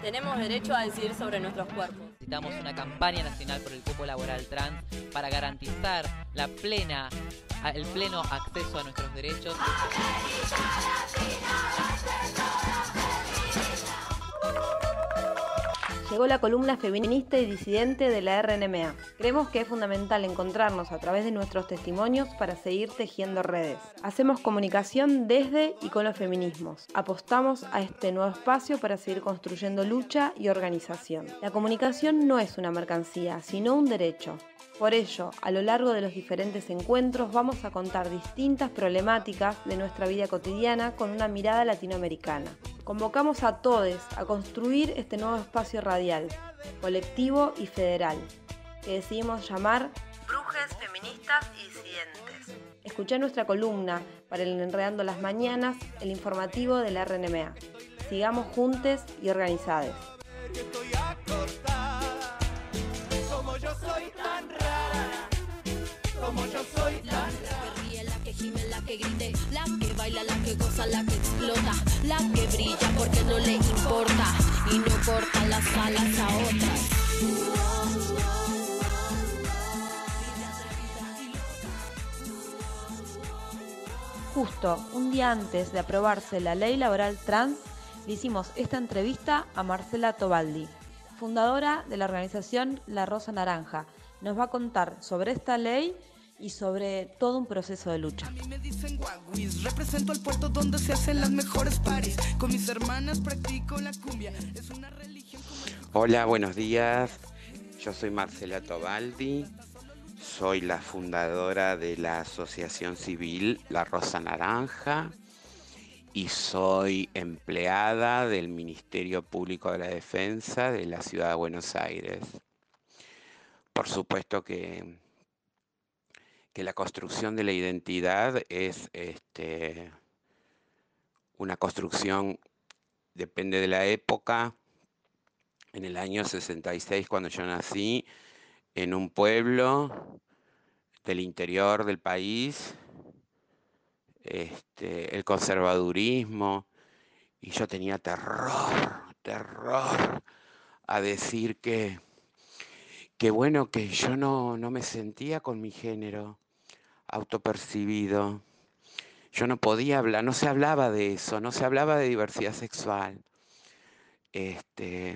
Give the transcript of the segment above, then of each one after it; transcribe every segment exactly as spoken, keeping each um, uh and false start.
Tenemos derecho a decidir sobre nuestros cuerpos. Necesitamos una campaña nacional por el cupo laboral trans para garantizar la plena, el pleno acceso a nuestros derechos. Llegó la columna feminista y disidente de la R N M A. Creemos que es fundamental encontrarnos a través de nuestros testimonios para seguir tejiendo redes. Hacemos comunicación desde y con los feminismos. Apostamos a este nuevo espacio para seguir construyendo lucha y organización. La comunicación no es una mercancía, sino un derecho. Por ello, a lo largo de los diferentes encuentros vamos a contar distintas problemáticas de nuestra vida cotidiana con una mirada latinoamericana. Convocamos a todos a construir este nuevo espacio radial, colectivo y federal, que decidimos llamar Brujes Feministas y Disidentes. Escuchá nuestra columna para el Enredando las Mañanas, el informativo de la R N M A. Sigamos juntes y organizados. Como yo soy tan rara, como yo soy tan rara. La que ríe, la que gime, la que grite, la que baila, la que goza, la que explota, la que brilla porque no le importa y no corta las alas a otras. Justo un día antes de aprobarse la ley laboral trans, le hicimos esta entrevista a Marcela Tobaldi, fundadora de la organización La Rosa Naranja. Nos va a contar sobre esta ley y sobre todo un proceso de lucha. A mí me dicen guaguis, represento el puerto donde se hacen las mejores paris. Con mis hermanas practico la cumbia, es una religión como el... Hola, buenos días. Yo soy Marcela Tobaldi. Soy la fundadora de la asociación civil La Rosa Naranja y soy empleada del Ministerio Público de la Defensa de la Ciudad de Buenos Aires. Por supuesto que, que la construcción de la identidad es este, una construcción, depende de la época. En el año sesenta y seis, cuando yo nací, en un pueblo del interior del país, este, el conservadurismo, y yo tenía terror, terror a decir que, que bueno, que yo no, no me sentía con mi género autopercibido. Yo no podía hablar, no se hablaba de eso, no se hablaba de diversidad sexual. Este,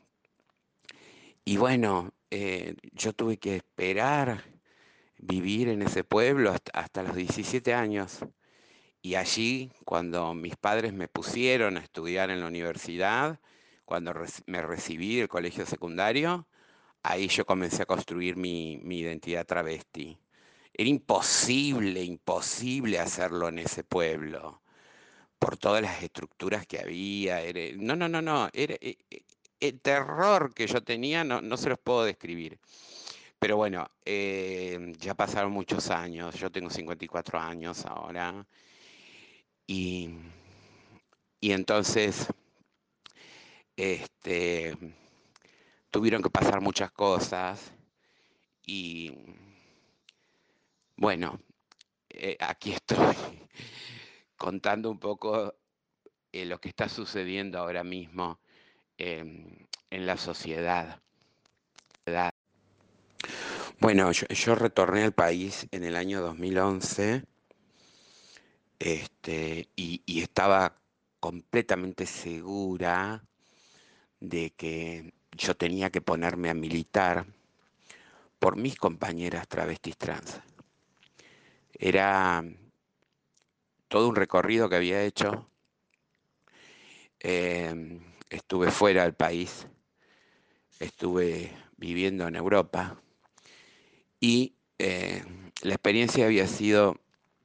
y bueno, eh, yo tuve que esperar vivir en ese pueblo hasta, hasta los diecisiete años. Y allí, cuando mis padres me pusieron a estudiar en la universidad, cuando me recibí del colegio secundario, ahí yo comencé a construir mi, mi identidad travesti. Era imposible, imposible hacerlo en ese pueblo, por todas las estructuras que había. Era, no, no, no, no. Era, el terror que yo tenía no, no se los puedo describir. Pero bueno, eh, ya pasaron muchos años. Yo tengo cincuenta y cuatro años ahora. Y, y entonces este, tuvieron que pasar muchas cosas y bueno, eh, aquí estoy contando un poco eh, lo que está sucediendo ahora mismo eh, en la sociedad. Bueno, yo, yo retorné al país en el año dos mil once. Este, y, y estaba completamente segura de que yo tenía que ponerme a militar por mis compañeras travestis trans. Era todo un recorrido que había hecho. Eh, estuve fuera del país, estuve viviendo en Europa y eh, la experiencia había sido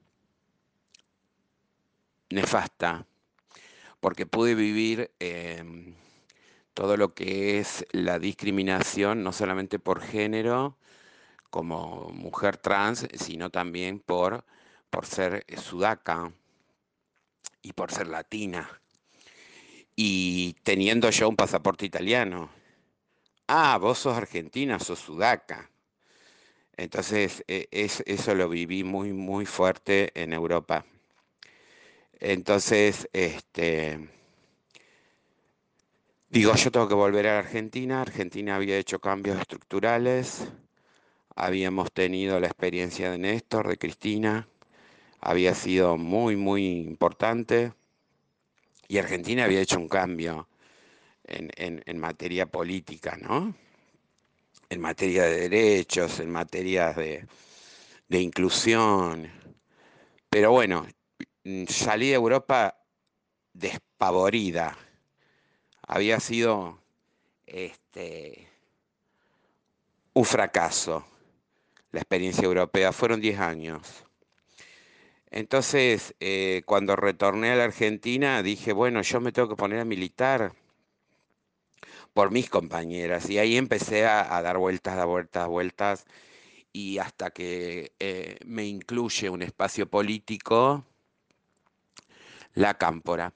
nefasta, porque pude vivir eh, todo lo que es la discriminación, no solamente por género, como mujer trans, sino también por, por ser sudaca y por ser latina. Y teniendo yo un pasaporte italiano. Ah, vos sos argentina, sos sudaca. Entonces, es, eso lo viví muy, muy fuerte en Europa. Entonces, este, Digo, yo tengo que volver a la Argentina. Argentina había hecho cambios estructurales. Habíamos tenido la experiencia de Néstor, de Cristina. Había sido muy, muy importante. Y Argentina había hecho un cambio en, en, en materia política, ¿no? En materia de derechos, en materia de, de inclusión. Pero bueno, salí de Europa despavorida. Había sido este, un fracaso la experiencia europea. Fueron diez años. Entonces, eh, cuando retorné a la Argentina, dije, bueno, yo me tengo que poner a militar por mis compañeras. Y ahí empecé a, a dar vueltas, a vueltas, vueltas. Y hasta que eh, me incluye un espacio político, la Cámpora.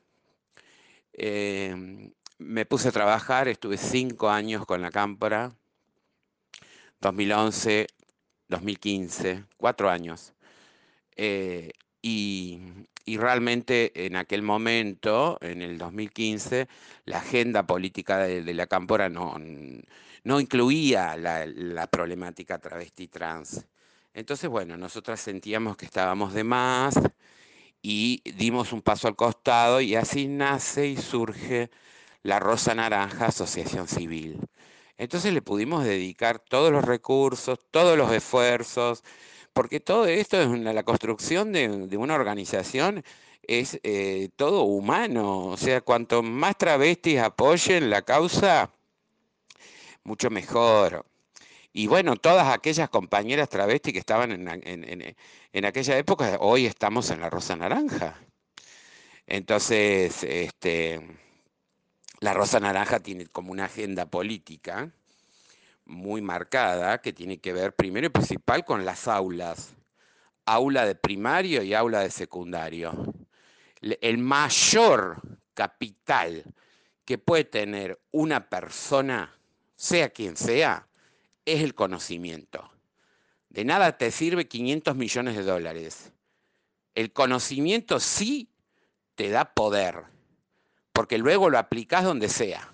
Eh, me puse a trabajar, estuve cinco años con la Cámpora, dos mil once, dos mil quince, cuatro años. Eh, y, y realmente en aquel momento, en el dos mil quince, la agenda política de, de la Cámpora no, no incluía la, la problemática travesti trans. Entonces, bueno, nosotras sentíamos que estábamos de más y dimos un paso al costado y así nace y surge la Rosa Naranja Asociación Civil. Entonces le pudimos dedicar todos los recursos, todos los esfuerzos, porque todo esto es una, la construcción de, de una organización, es eh, todo humano. O sea, cuanto más travestis apoyen la causa, mucho mejor. Y bueno, todas aquellas compañeras travestis que estaban en, en, en, en aquella época, hoy estamos en la Rosa Naranja. Entonces, este, la Rosa Naranja tiene como una agenda política muy marcada que tiene que ver primero y principal con las aulas, aula de primario y aula de secundario. El mayor capital que puede tener una persona, sea quien sea, es el conocimiento. De nada te sirve quinientos millones de dólares. El conocimiento sí te da poder, porque luego lo aplicás donde sea.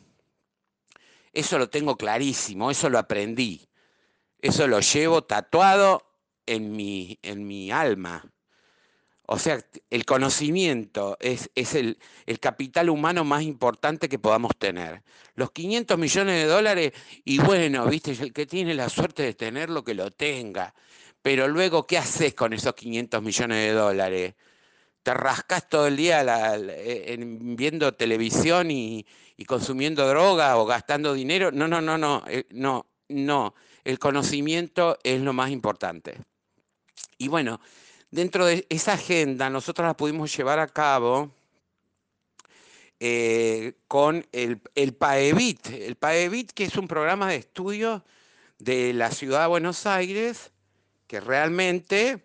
Eso lo tengo clarísimo, eso lo aprendí. Eso lo llevo tatuado en mi, en mi alma. O sea, el conocimiento es, es el, el capital humano más importante que podamos tener. Los quinientos millones de dólares, y bueno, viste, el que tiene la suerte de tenerlo, que lo tenga. Pero luego, ¿qué haces con esos quinientos millones de dólares? ¿Te rascás todo el día la, la, en, viendo televisión y, y consumiendo droga o gastando dinero? No, no, no, no, eh, no, no. El conocimiento es lo más importante. Y bueno, dentro de esa agenda nosotros la pudimos llevar a cabo eh, con el, el PAEBIT. El PAEBIT, que es un programa de estudio de la ciudad de Buenos Aires, que realmente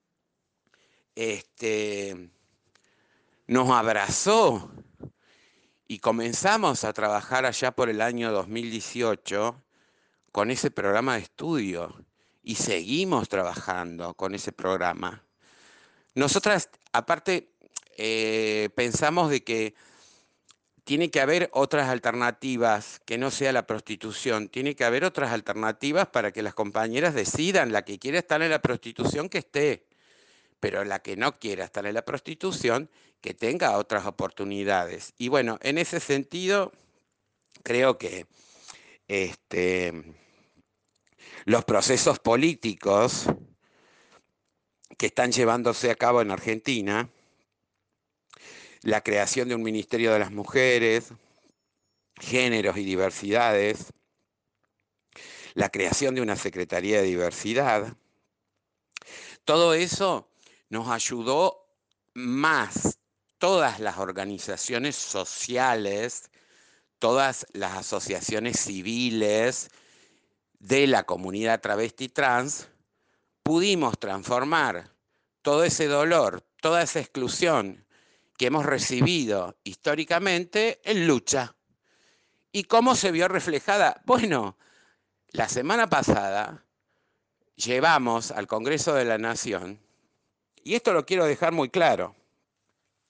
este, nos abrazó y comenzamos a trabajar allá por el año dos mil dieciocho con ese programa de estudio y seguimos trabajando con ese programa. Nosotras, aparte, eh, pensamos de que tiene que haber otras alternativas que no sea la prostitución. Tiene que haber otras alternativas para que las compañeras decidan. La que quiera estar en la prostitución, que esté. Pero la que no quiera estar en la prostitución, que tenga otras oportunidades. Y bueno, en ese sentido, creo que este, los procesos políticos que están llevándose a cabo en Argentina, la creación de un Ministerio de las Mujeres, Géneros y Diversidades, la creación de una Secretaría de Diversidad, todo eso nos ayudó más. Todas las organizaciones sociales, todas las asociaciones civiles de la comunidad travesti trans, pudimos transformar todo ese dolor, toda esa exclusión que hemos recibido históricamente en lucha. ¿Y cómo se vio reflejada? Bueno, la semana pasada llevamos al Congreso de la Nación, y esto lo quiero dejar muy claro,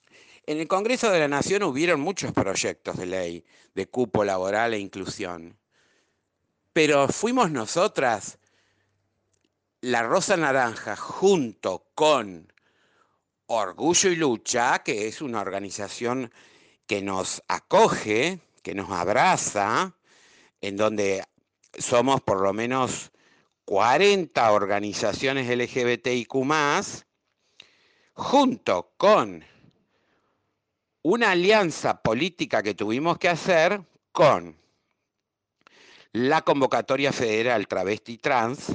En el Congreso de la Nación hubieron muchos proyectos de ley de cupo laboral e inclusión, pero fuimos nosotras, la Rosa Naranja, junto con Orgullo y Lucha, que es una organización que nos acoge, que nos abraza, en donde somos por lo menos cuarenta organizaciones L G B T I Q más, junto con una alianza política que tuvimos que hacer con la Convocatoria Federal Travesti Trans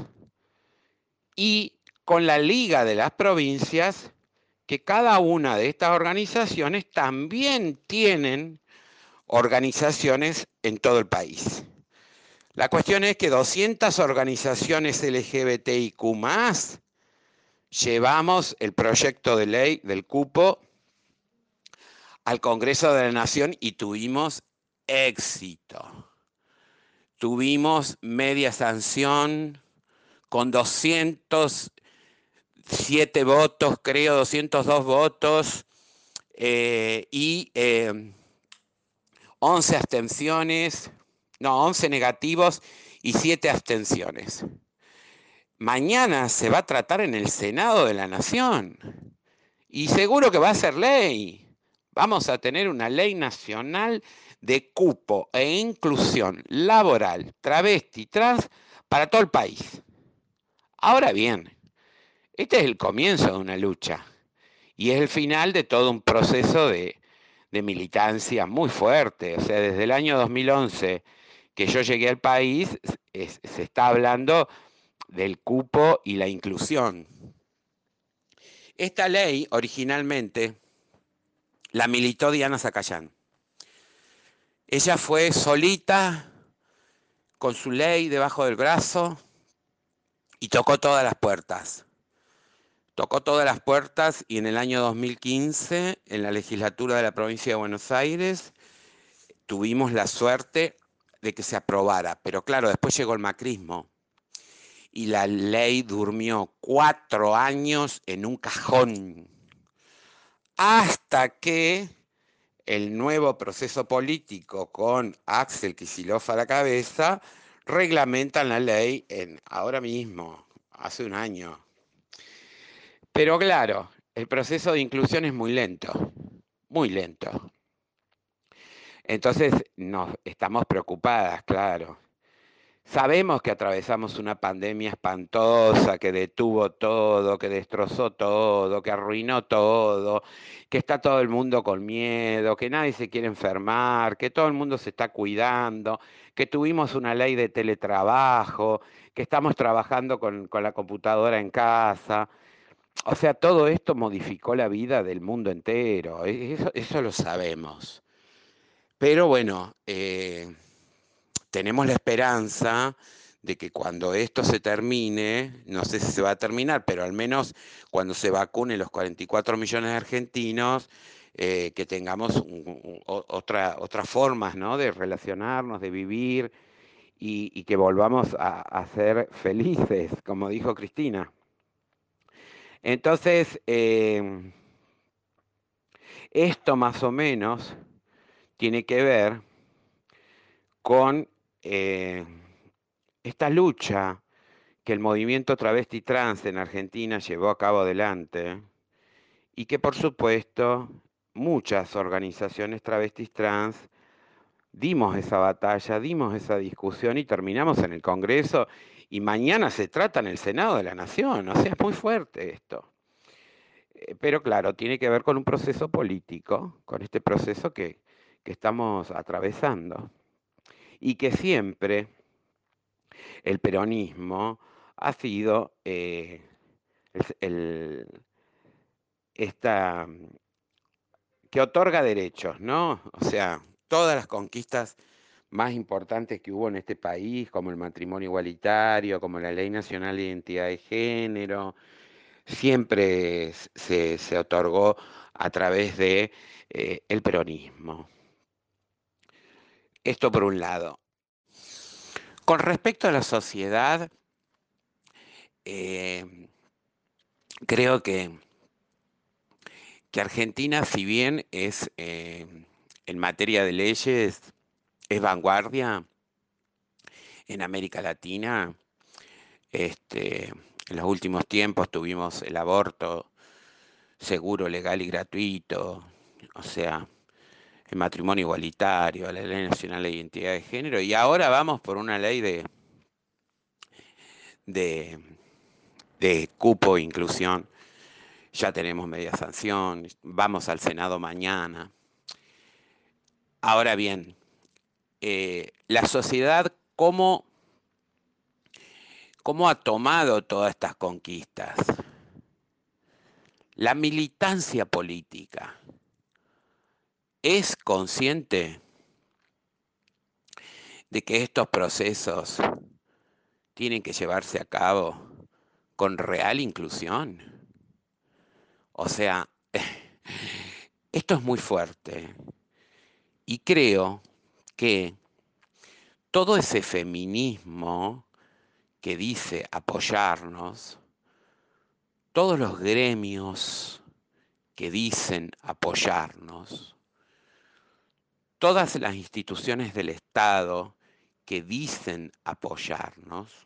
y con la Liga de las Provincias, que cada una de estas organizaciones también tienen organizaciones en todo el país. La cuestión es que doscientas organizaciones L G B T I Q más, llevamos el proyecto de ley del cupo al Congreso de la Nación y tuvimos éxito. Tuvimos media sanción con doscientos siete votos, creo, doscientos dos votos eh, y eh, once abstenciones, no, once negativos y siete abstenciones. Mañana se va a tratar en el Senado de la Nación y seguro que va a ser ley. Vamos a tener una ley nacional de cupo e inclusión laboral, travesti, trans, para todo el país. Ahora bien, este es el comienzo de una lucha y es el final de todo un proceso de, de militancia muy fuerte. O sea, desde el año dos mil once que yo llegué al país, es, se está hablando del cupo y la inclusión. Esta ley originalmente la militó Diana Zacayán. Ella fue solita, con su ley debajo del brazo, y tocó todas las puertas. Tocó todas las puertas y en el año dos mil quince, en la legislatura de la provincia de Buenos Aires, tuvimos la suerte de que se aprobara. Pero claro, después llegó el macrismo y la ley durmió cuatro años en un cajón, hasta que el nuevo proceso político con Axel Kicillof a la cabeza reglamentan la ley en, ahora mismo, hace un año. Pero claro, el proceso de inclusión es muy lento, muy lento. Entonces nos estamos preocupadas, claro. Sabemos que atravesamos una pandemia espantosa que detuvo todo, que destrozó todo, que arruinó todo, que está todo el mundo con miedo, que nadie se quiere enfermar, que todo el mundo se está cuidando, que tuvimos una ley de teletrabajo, que estamos trabajando con, con la computadora en casa. O sea, todo esto modificó la vida del mundo entero, eso, eso lo sabemos. Pero bueno, eh, tenemos la esperanza de que cuando esto se termine, no sé si se va a terminar, pero al menos cuando se vacunen los cuarenta y cuatro millones de argentinos, eh, que tengamos un, un, otra, otras formas, ¿no?, de relacionarnos, de vivir y, y que volvamos a, a ser felices, como dijo Cristina. Entonces, eh, esto más o menos tiene que ver con eh, esta lucha que el movimiento travesti trans en Argentina llevó a cabo adelante y que por supuesto muchas organizaciones travestis trans dimos esa batalla, dimos esa discusión y terminamos en el Congreso y mañana se trata en el Senado de la Nación. O sea, es muy fuerte esto. Pero claro, tiene que ver con un proceso político, con este proceso que, que estamos atravesando y que siempre el peronismo ha sido eh, el, el, esta, que otorga derechos, ¿no? O sea, todas las conquistas más importantes que hubo en este país, como el matrimonio igualitario, como la Ley Nacional de Identidad de Género, siempre se, se otorgó a través de eh, el peronismo. Esto por un lado. Con respecto a la sociedad, eh, creo que, que Argentina, si bien es eh, en materia de leyes, es vanguardia en América Latina. Este, en los últimos tiempos tuvimos el aborto seguro, legal y gratuito, o sea, el matrimonio igualitario, la Ley Nacional de Identidad de Género, y ahora vamos por una ley de, de, de cupo e inclusión. Ya tenemos media sanción, vamos al Senado mañana. Ahora bien, eh, la sociedad, ¿cómo, ¿cómo ha tomado todas estas conquistas? La militancia política es consciente de que estos procesos tienen que llevarse a cabo con real inclusión. O sea, esto es muy fuerte. Y creo que todo ese feminismo que dice apoyarnos, todos los gremios que dicen apoyarnos, todas las instituciones del Estado que dicen apoyarnos,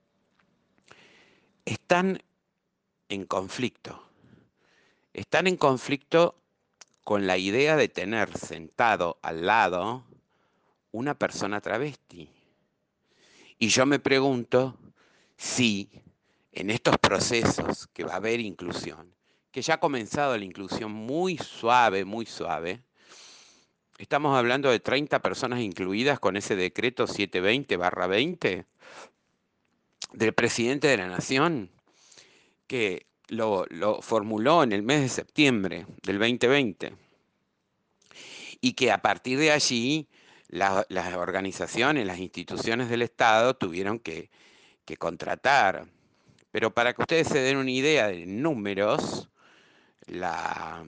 están en conflicto. Están en conflicto con la idea de tener sentado al lado una persona travesti. Y yo me pregunto si en estos procesos que va a haber inclusión, que ya ha comenzado la inclusión muy suave, muy suave, estamos hablando de treinta personas incluidas con ese decreto setecientos veinte barra veinte del presidente de la Nación, que lo, lo formuló en el mes de septiembre del veinte veinte, y que a partir de allí la, las organizaciones, las instituciones del Estado tuvieron que, que contratar. Pero para que ustedes se den una idea de números, la,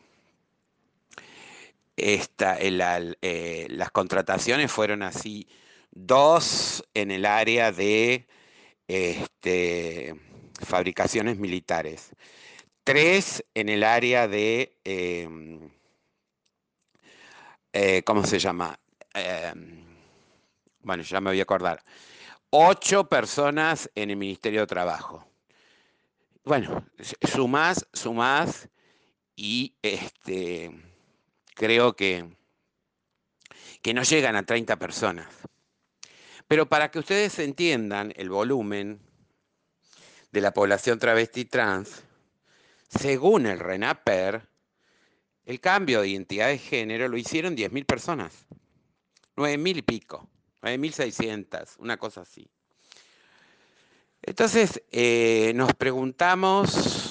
esta, la, eh, las contrataciones fueron así: dos en el área de este, fabricaciones militares, tres en el área de, eh, eh, ¿cómo se llama? Eh, bueno, ya me voy a acordar. Ocho personas en el Ministerio de Trabajo. Bueno, sumás, sumás, y este, creo que, que no llegan a treinta personas. Pero para que ustedes entiendan el volumen de la población travesti trans, según el RENAPER, el cambio de identidad de género lo hicieron diez mil personas, nueve mil y pico, nueve mil seiscientas, una cosa así. Entonces, eh, nos preguntamos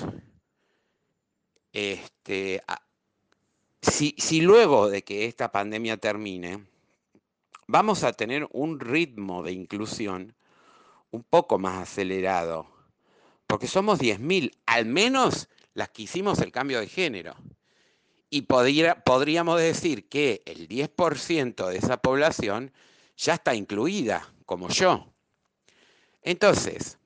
este, a, si, si luego de que esta pandemia termine, vamos a tener un ritmo de inclusión un poco más acelerado, porque somos diez mil, al menos las que hicimos el cambio de género. Y podría, podríamos decir que el diez por ciento de esa población ya está incluida, como yo. Entonces,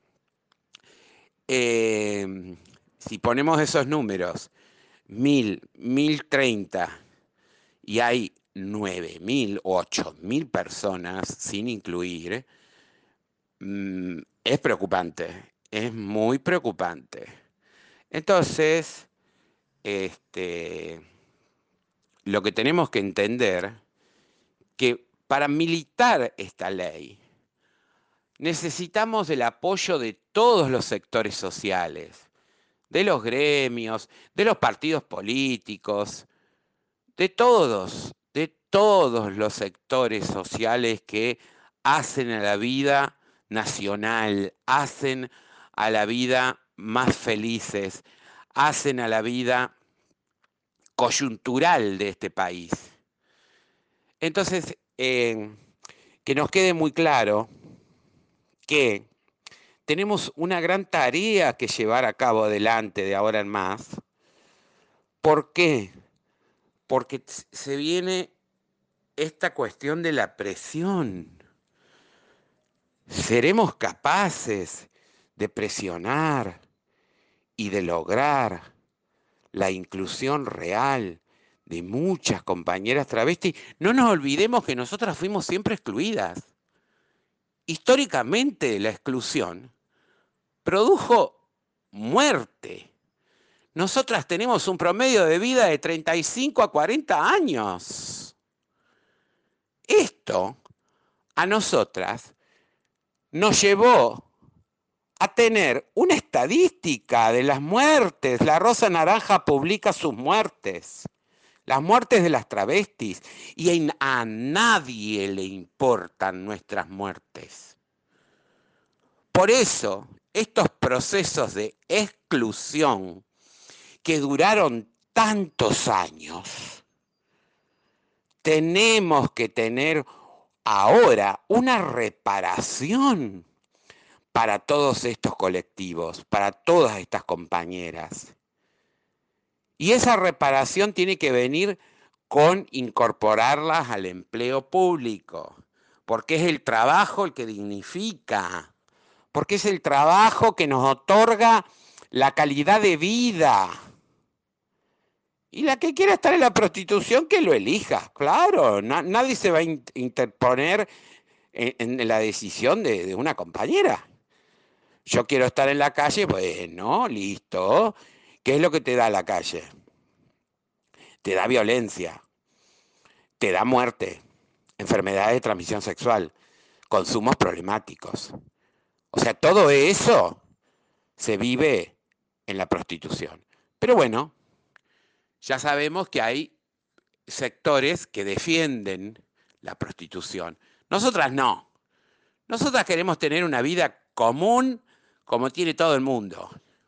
eh, si ponemos esos números, mil, mil treinta, y hay nueve mil o ocho mil personas sin incluir, mmm, es preocupante, es muy preocupante. Entonces, este, lo que tenemos que entender que para militar esta ley necesitamos el apoyo de todos los sectores sociales, de los gremios, de los partidos políticos, de todos, de todos los sectores sociales que hacen a la vida nacional, hacen a la vida más felices, hacen a la vida coyuntural de este país. Entonces, eh, que nos quede muy claro que tenemos una gran tarea que llevar a cabo adelante de ahora en más. ¿Por qué? Porque se viene esta cuestión de la presión. ¿Seremos capaces de presionar y de lograr la inclusión real de muchas compañeras travestis, no nos olvidemos que nosotras fuimos siempre excluidas. Históricamente la exclusión produjo muerte. Nosotras tenemos un promedio de vida de treinta y cinco a cuarenta años. Esto a nosotras nos llevó a tener una estadística de las muertes. La Rosa Naranja publica sus muertes, las muertes de las travestis, y a nadie le importan nuestras muertes. Por eso, estos procesos de exclusión que duraron tantos años, tenemos que tener ahora una reparación para todos estos colectivos, para todas estas compañeras. Y esa reparación tiene que venir con incorporarlas al empleo público, porque es el trabajo el que dignifica, porque es el trabajo que nos otorga la calidad de vida. Y la que quiera estar en la prostitución, que lo elija, claro, na- nadie se va a in- interponer en, en la decisión de, de una compañera. Yo quiero estar en la calle, bueno, listo. ¿Qué es lo que te da la calle? Te da violencia, te da muerte, enfermedades de transmisión sexual, consumos problemáticos. O sea, todo eso se vive en la prostitución. Pero bueno, ya sabemos que hay sectores que defienden la prostitución. Nosotras no. Nosotras queremos tener una vida común como tiene todo el mundo.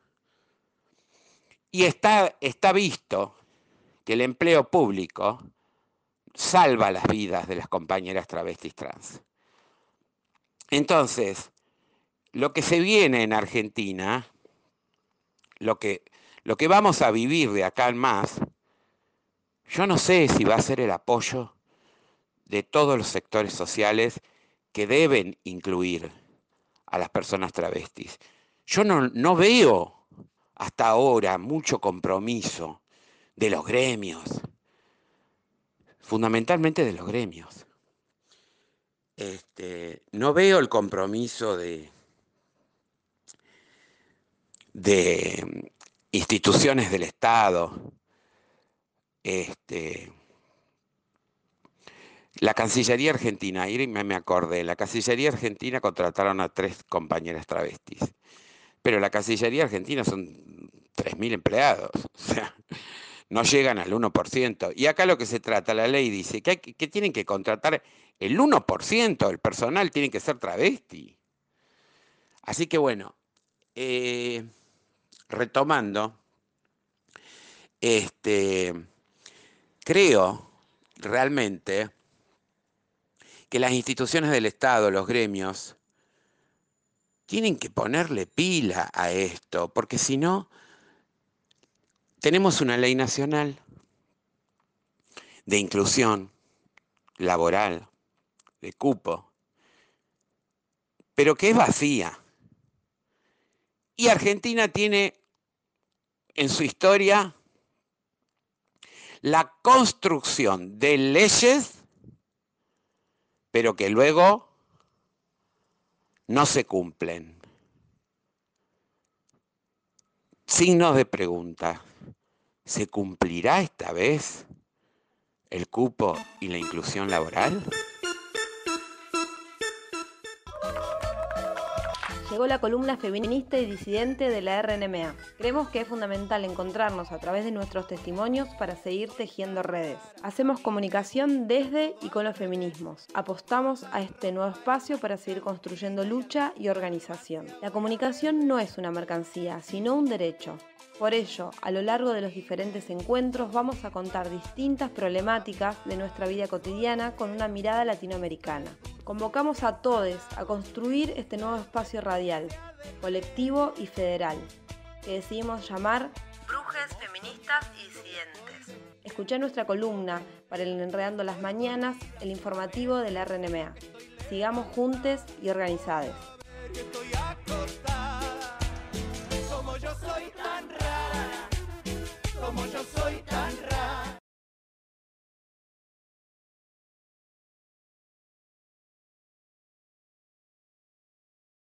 Y está, está visto que el empleo público salva las vidas de las compañeras travestis trans. Entonces, lo que se viene en Argentina, lo que, lo que vamos a vivir de acá en más, yo no sé si va a ser el apoyo de todos los sectores sociales que deben incluir a las personas travestis. Yo no, no veo hasta ahora mucho compromiso de los gremios, fundamentalmente de los gremios. Este, no veo el compromiso de, de instituciones del Estado. Este, la Cancillería Argentina, y me, me acordé, la Cancillería Argentina contrataron a tres compañeras travestis, pero la Cancillería Argentina son tres mil empleados, o sea, no llegan al uno por ciento. Y acá lo que se trata, la ley dice que, hay, que tienen que contratar el uno por ciento del personal, tiene que ser travesti. Así que bueno, eh, retomando, este, creo realmente que las instituciones del Estado, los gremios, tienen que ponerle pila a esto, porque si no, tenemos una ley nacional de inclusión laboral, de cupo, pero que es vacía. Y Argentina tiene en su historia la construcción de leyes, pero que luego no se cumplen. Signos de pregunta. ¿Se cumplirá esta vez el cupo y la inclusión laboral? Llegó la columna feminista y disidente de la R N M A. Creemos que es fundamental encontrarnos a través de nuestros testimonios para seguir tejiendo redes. Hacemos comunicación desde y con los feminismos. Apostamos a este nuevo espacio para seguir construyendo lucha y organización. La comunicación no es una mercancía, sino un derecho. Por ello, a lo largo de los diferentes encuentros vamos a contar distintas problemáticas de nuestra vida cotidiana con una mirada latinoamericana. Convocamos a todos a construir este nuevo espacio radial, colectivo y federal, que decidimos llamar Brujes Feministas y Disidentes. Escuchá nuestra columna para el Enredando las Mañanas, el informativo de la R N M A. Sigamos juntes y organizados.